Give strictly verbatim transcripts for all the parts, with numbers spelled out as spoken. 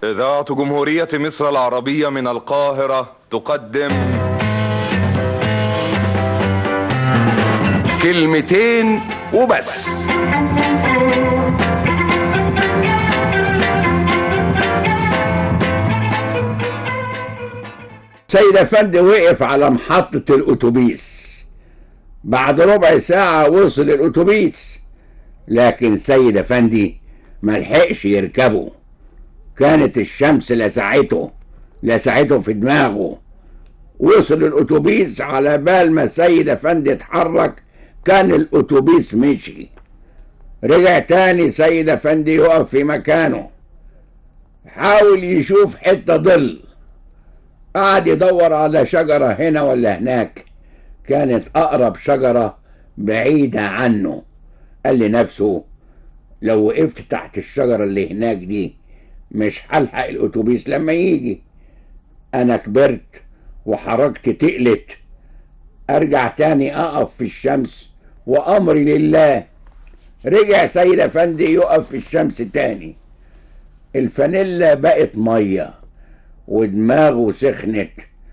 إذاعة جمهورية مصر العربية من القاهرة تقدم كلمتين وبس. سيد افندي وقف على محطة الاتوبيس. بعد ربع ساعة وصل الاتوبيس، لكن سيد افندي ملحقش يركبه. كانت الشمس لسعته لسعته في دماغه. وصل الاتوبيس، على بال ما سيد افندي اتحرك كان الاتوبيس مشي. رجع تاني سيد افندي يقف في مكانه، حاول يشوف حتة ظل. قعد يدور على شجرة هنا ولا هناك، كانت أقرب شجرة بعيدة عنه. قال لنفسه لو وقفت تحت الشجرة اللي هناك دي مش هلحق الأتوبيس لما يجي. أنا كبرت وحركتي تقلت، أرجع تاني أقف في الشمس وأمري لله. رجع سيد أفندي يقف في الشمس تاني. الفانيلا بقت مية ودماغه سخنت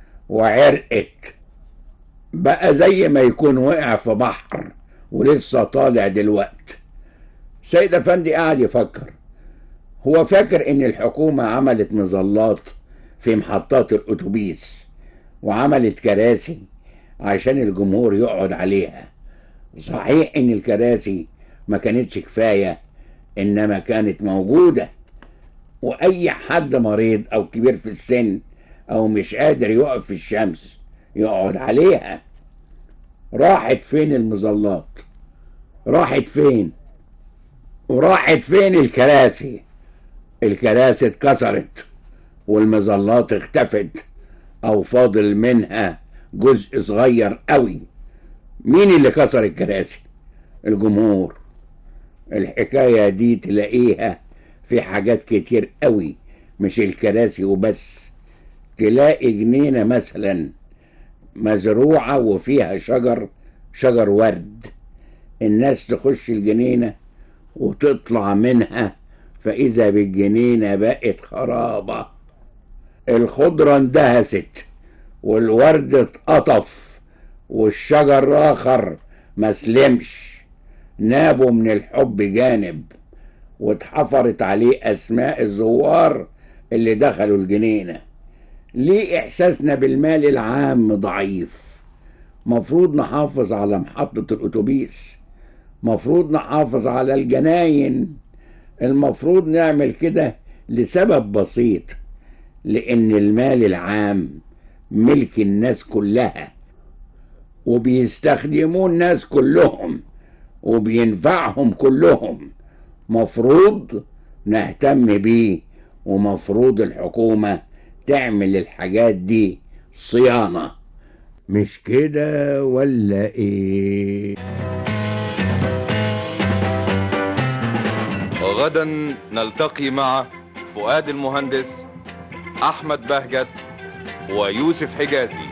وعرقت، بقى زي ما يكون وقع في بحر ولسه طالع دلوقت. سيد افندي قاعد يفكر. هو فاكر ان الحكومة عملت مظلات في محطات الاتوبيس وعملت كراسي عشان الجمهور يقعد عليها. صحيح ان الكراسي ما كانتش كفاية، انما كانت موجودة، واي حد مريض او كبير في السن او مش قادر يقف في الشمس يقعد عليها. راحت فين المظلات؟ راحت فين؟ وراحت فين الكراسي؟ الكراسي اتكسرت والمظلات اختفت، او فاضل منها جزء صغير قوي. مين اللي كسر الكراسي؟ الجمهور. الحكاية دي تلاقيها في حاجات كتير قوي، مش الكراسي وبس. تلاقي جنينة مثلا مزروعة وفيها شجر شجر ورد، الناس تخش الجنينة وتطلع منها فإذا بالجنينة بقت خرابة. الخضرة اندهست والورد اتقطف والشجر آخر مسلمش، نابوا من الحب جانب واتحفرت عليه أسماء الزوار اللي دخلوا الجنينة. ليه إحساسنا بالمال العام ضعيف؟ مفروض نحافظ على محطة الأتوبيس، مفروض نحافظ على الجناين. المفروض نعمل كده لسبب بسيط، لأن المال العام ملك الناس كلها وبيستخدموه الناس كلهم وبينفعهم كلهم. مفروض نهتم بيه، ومفروض الحكومة تعمل الحاجات دي صيانة. مش كده ولا ايه؟ غدا نلتقي مع فؤاد المهندس، أحمد بهجت، ويوسف حجازي.